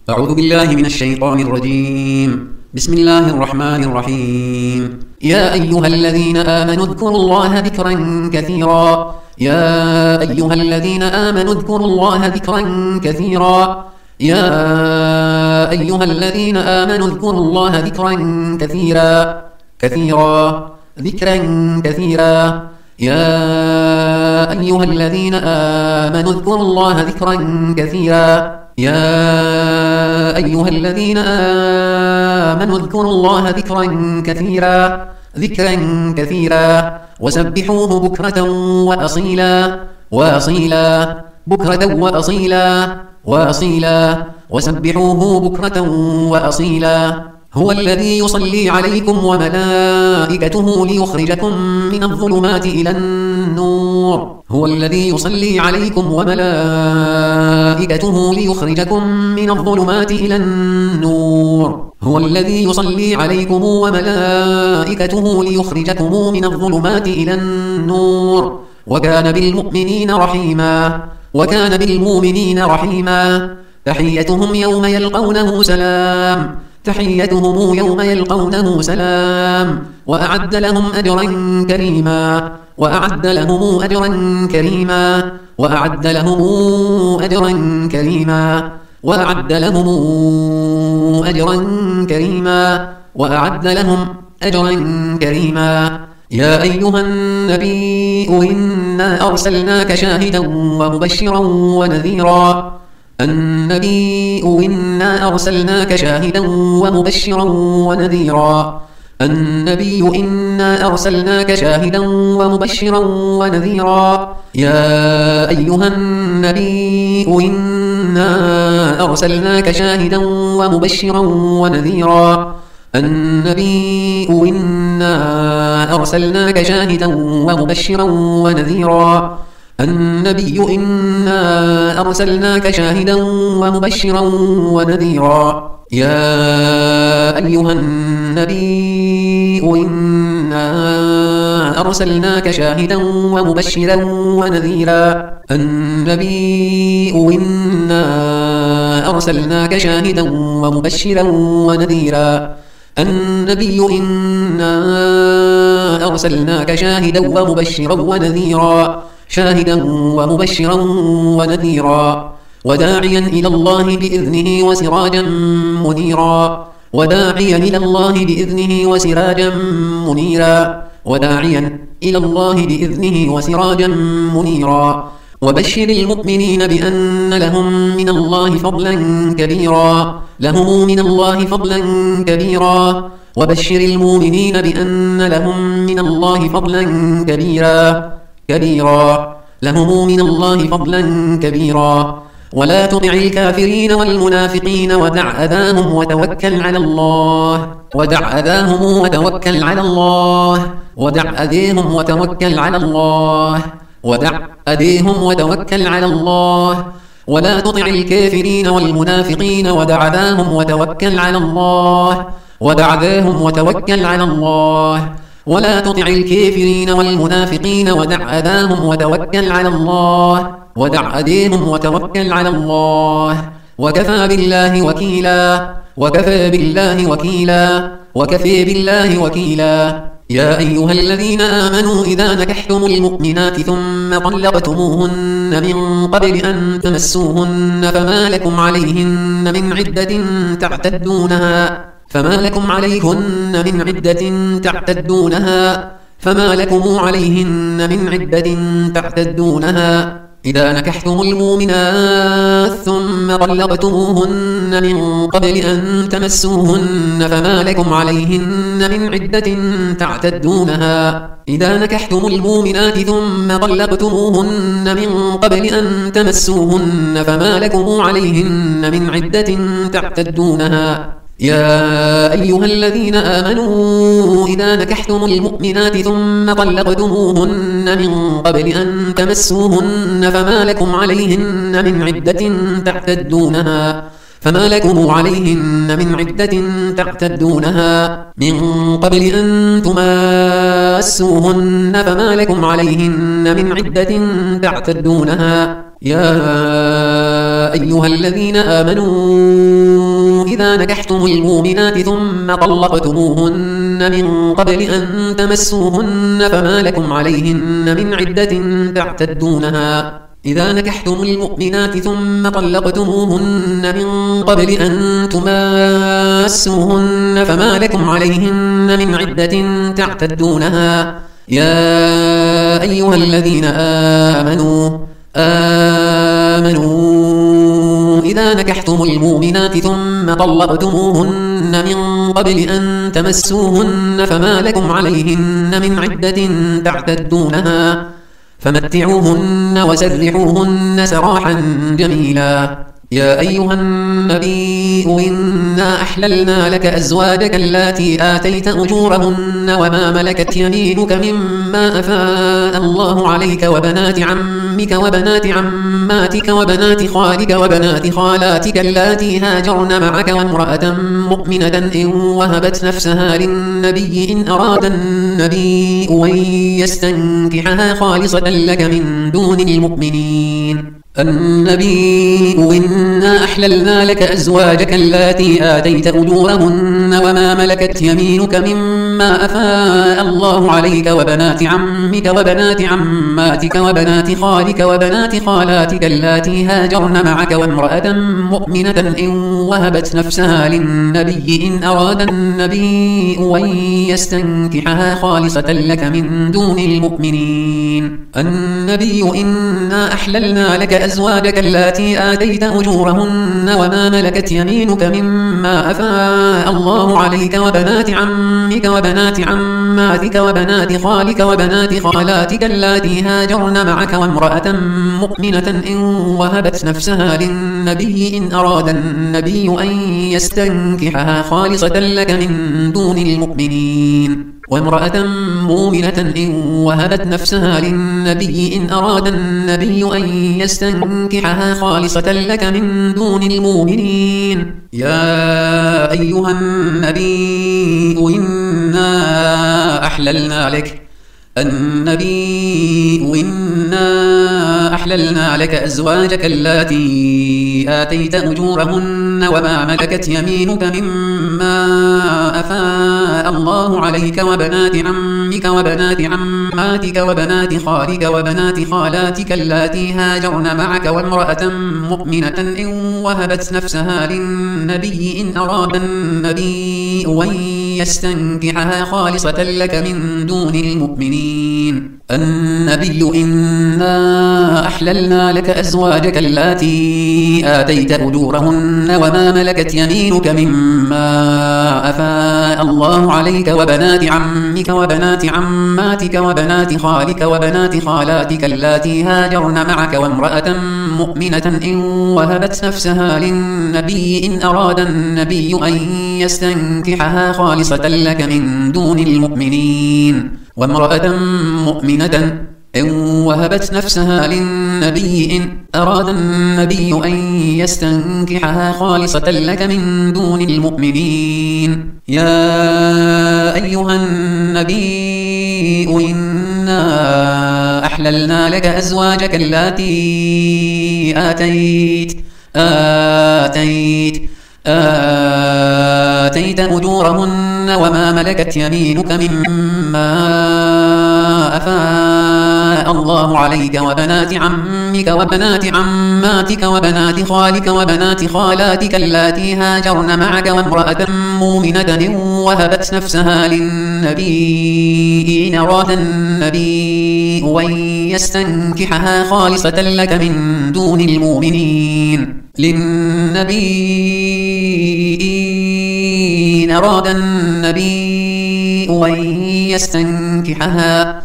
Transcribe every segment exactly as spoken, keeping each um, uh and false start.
أعوذ بالله من الشيطان الرجيم. بسم الله الرحمن الرحيم. يا أيها الذين آمنوا اذكروا الله ذكرا كثيرا يا أيها الذين آمنوا اذكروا الله ذكرا كثيرا يا أيها الذين آمنوا اذكروا الله ذكرا كثيرا كثيرا ذكرا كثيرا يا أيها الذين آمنوا اذكروا الله ذكرا كثيرا يا أيها الذين آمنوا اذكروا الله ذكرا كثيرا ذكرا كثيرا وسبحوه بكرة وأصيلا وأصيلا بكرة وأصيلا وأصيلا وسبحوه بكرة وأصيلا. هو الذي يصلي عليكم وملائكته ليخرجكم من الظلمات إلى النور هو الذي يصلي عليكم وملائكته ليخرجكم من الظلمات إلى النور هو الذي يصلي عليكم وملائكته ليخرجكم من الظلمات إلى النور وكان بالمؤمنين رحيما وكان بالمؤمنين رحيما. تحيتهم يوم يلقونه سلام تحيتهم يوم يلقونه سلام وأعد لهم أجرا كريما وأعد لهم أجرا كريما وأعد لهم أجرا كريما وأعد لهم أجرا كريما وأعد لهم أجرا كريما. يا أيها النبي إنا أرسلناك شاهدا ومبشرا ونذيرا النبي إنا أرسلناك شاهدا ومبشرا ونذيرا النبي إنا أرسلناك شاهدا ومبشرا ونذيرا. يا أيها النبي إنا أرسلناك شاهدا ومبشرا ونذيرا النبي إنا أرسلناك شاهدا ومبشرا ونذيرا النبي إنا أرسلناك شاهدا ومبشرا ونذيرا. يا أيها النبي إنا أرسلناك شاهدا ومبشرا ونذيرا النبي إنا أرسلناك شاهدا ومبشرا ونذيرا النبي إنا أرسلناك شاهدا ومبشرا ونذيرا شاهدا ومبشرا ونذيرا وداعيا إلى الله بإذنه وسراجا منيرا وداعيا إلى الله بإذنه وسراجا منيرا وداعيا إلى الله بإذنه وسراجا منيرا. وبشر المؤمنين بأن لهم من الله فضلا كبيرا لهم من الله فضلا كبيرا وبشر المؤمنين بأن لهم من الله فضلا كبيرا كبيرا لهم من الله فضلا كبيرا. ولا تطع الكافرين والمنافقين ودع أذاهم وتوكل على الله ودع أذاهم وتوكل على الله ودع أذيهم وتوكل على الله ودع أذيهم وتوكل على الله. ولا تطع الكافرين والمنافقين ودع أذاهم وتوكل على الله ودع أذيهم وتوكل على الله. ولا تطع الكافرين والمنافقين ودع أذاهم وتوكل على الله ودع أذيهم وتوكل على الله. وكفى بالله وكيلا وكفى بالله وكيلا وكفى بالله وكيلا. يا أيها الذين آمنوا إذا نكحتم المؤمنات ثم طلقتموهن من قبل أن تمسوهن فما لكم عليهن من عدة تعتدونها فما لكم عليهن من عدة تعتدونها فما لكم عليهن من عدة تعتدونها. إذا نكحتم المؤمنات ثم طلقتموهن من قبل أن تمسوهن فما لكم عليهن من عدة تعتدونها إذا نكحتم المؤمنات ثم طلقتموهن من قبل أن تمسوهن فما لكم عليهن من عدة تعتدونها. يا أيها الذين آمنوا إذا نكحتم المؤمنات ثم طلقتموهن من قبل أن تمسوهن فما لكم عليهن من عدة تعتدونها فما لكم عليهن من عدة تعتدونها من قبل أن تماسوهن فما لكم عليهن من عدة تعتدونها. يا أيها الذين آمنوا إذا نكحتم المؤمنات ثم طلقتموهن من قبل أن تمسوهن فما لكم عليهن من عدة تعتدونها إذا نكحتم المؤمنات ثم طلقتموهن من قبل أن تمسوهن فما لكم عليهن من عدة تعتدونها يا أيها الذين آمنوا آمنوا إذا نكحتم المؤمنات ثم طلقتموهن من قبل أن تمسوهن فما لكم عليهن من عدة تعتدونها فمتعوهن وسرحوهن سراحا جميلا يا أيها النبي إنا أحللنا لك أزواجك اللاتي آتيت أجورهن وما ملكت يمينك مما أفاء الله عليك وبنات عمك وبنات عماتك وبنات خالك وبنات خالاتك اللاتي هاجرن معك وامرأة مؤمنة إن وهبت نفسها للنبي إن أراد النبي أن يستنكحها خالصة لك من دون المؤمنين النبي إنا أحللنا لك أزواجك اللاتي آتيت أجورهن وما ملكت يمينك مما أفاء الله عليك وبنات عمك وبنات عماتك وبنات خالك وبنات خالاتك اللاتي هاجرن معك وامرأة مؤمنة إن وهبت نفسها للنبي إن أراد النبي أن يستنكحها خالصة لك من دون المؤمنين النبي إنا أحللنا لك أزواجك اللاتي آتيت أجورهن وما ملكت يمينك مما أفاء الله عليك وبنات عمك وبنات عماتك وبنات خالك وبنات خالاتك اللاتي هاجرن معك وامرأة مؤمنة إن وهبت نفسها للنبي إن أراد النبي أن يستنكحها خالصة لك من دون المؤمنين وامرأة مؤمنة إن وهبت نفسها للنبي إن أراد النبي أن يستنكحها خالصة لك من دون المؤمنين يا أيها النبي إنا أحللنا لك النبي إنا أحللنا لك أزواجك اللاتي آتيت أجورهن وما ملكت يمينك مما أفاء الله عليك وبنات عمك وبنات عماتك وبنات خالك وبنات خالاتك اللاتي هاجرن معك وامرأة مؤمنة إن وهبت نفسها للنبي إن أراد النبي أن يستنكحها خالصة لك من دون المؤمنين النبي إنا أحللنا لك أزواجك اللاتي آتيت أجورهن وما ملكت يمينك مما أفاء الله عليك وبنات عمك وبنات عماتك وبنات خالك وبنات خالاتك اللاتي هاجرن معك وامرأة مؤمنة إن وهبت نفسها للنبي إن أراد النبي أن يستنكحها خالصة لك من دون المؤمنين وامرأة مؤمنة إن وهبت نفسها للنبي إن أراد النبي أن يستنكحها خالصة لك من دون المؤمنين يا أيها النبي إنا أحللنا لك أزواجك اللاتي آتيت آتيت آتيت أجورهن وما ملكت يمينك مما أفاء الله عليك وبنات عمك وبنات عماتك وبنات خالك وبنات خالاتك اللاتي هاجرن معك وامرأة مؤمنة إن وهبت نفسها للنبي إن أراد النبي أن يستنكحها خالصة لك من دون المؤمنين للنبي إن أراد النبي أن يستنكحها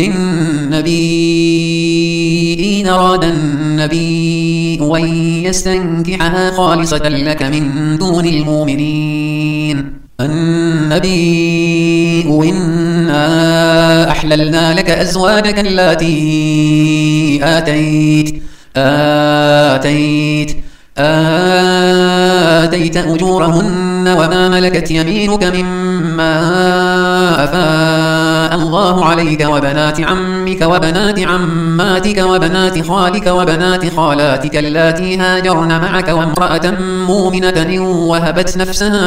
للنبي إن أراد النبي أن يستنكحها خالصة لك من دون المؤمنين النبي إنا أحللنا لك أزواجك اللاتي آتيت آتيت آتيت أجورهن وما ملكت يمينك مما أفاء الله عليك وبنات عمك وبنات عماتك وبنات خالك وبنات خالاتك اللاتي هاجرن معك وامرأة مؤمنة وهبت نفسها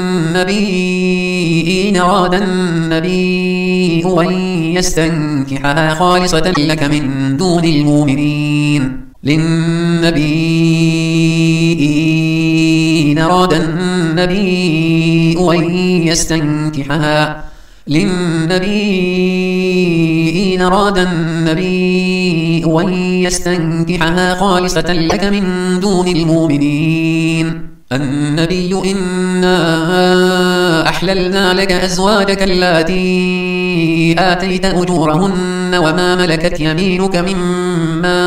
للنبي إن أراد النبي أن يستنكحها خالصة لك من دون المؤمنين للنبي إن أراد النبي أن يستنكحها للنبي إن أراد النبي أن يستنكحها خالصة لك من دون المؤمنين النبي إنا أحللنا لك أزواجك اللاتي آتيت أجورهن وما ملكت يمينك مما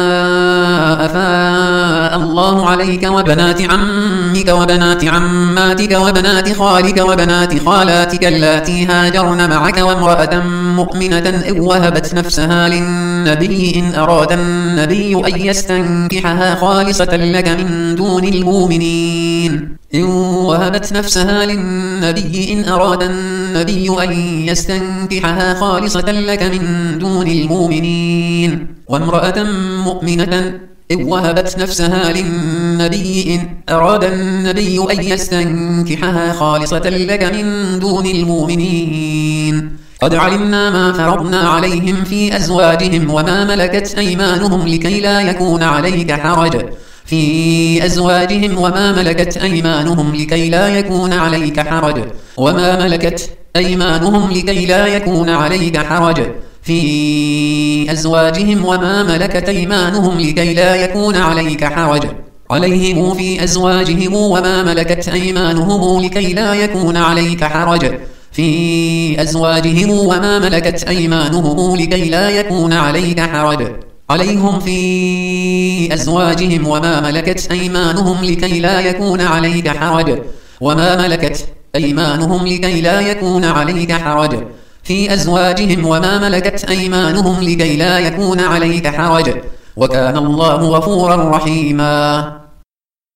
أفاء الله عليك وبنات عمك وبنات عماتك وبنات خالك وبنات خالاتك اللاتي هاجرن معك وامرأة مؤمنة إن وهبت نفسها للنبي إن أراد النبي أن يستنكحها خالصة لك من دون المؤمنين إن وهبت نفسها للنبي إن أراد النبي أن يستنكحها خالصة لك من دون المؤمنين وامرأة مؤمنة إن وهبت نفسها للنبي إن أراد النبي أن يستنكحها خالصة لك من دون المؤمنين قد علمنا ما فرضنا عليهم في أزواجهم وما ملكت أيمانهم لكي لا يكون عليك حرج في أزواجهم وما ملكت أيمانهم لكي لا يكون عليك حرج وما ملكت أيمانهم لكي لا يكون عليك حرج في أزواجهم وما ملكت أيمانهم لكي لا يكون عليك حرج عليهم في أزواجهم وما ملكت أيمانهم لكي لا يكون عليك حرج في أزواجهم وما ملكت أيمانهم لكي لا يكون عليك حرج عليهم في أزواجهم وما ملكت أيمانهم لكي لا يكون عليك حرج وما ملكت أيمانهم لكي لا يكون عليك حرج في أزواجهم وما ملكت أيمانهم لكي لا يكون عليك حرج وكان الله غفورا رحيما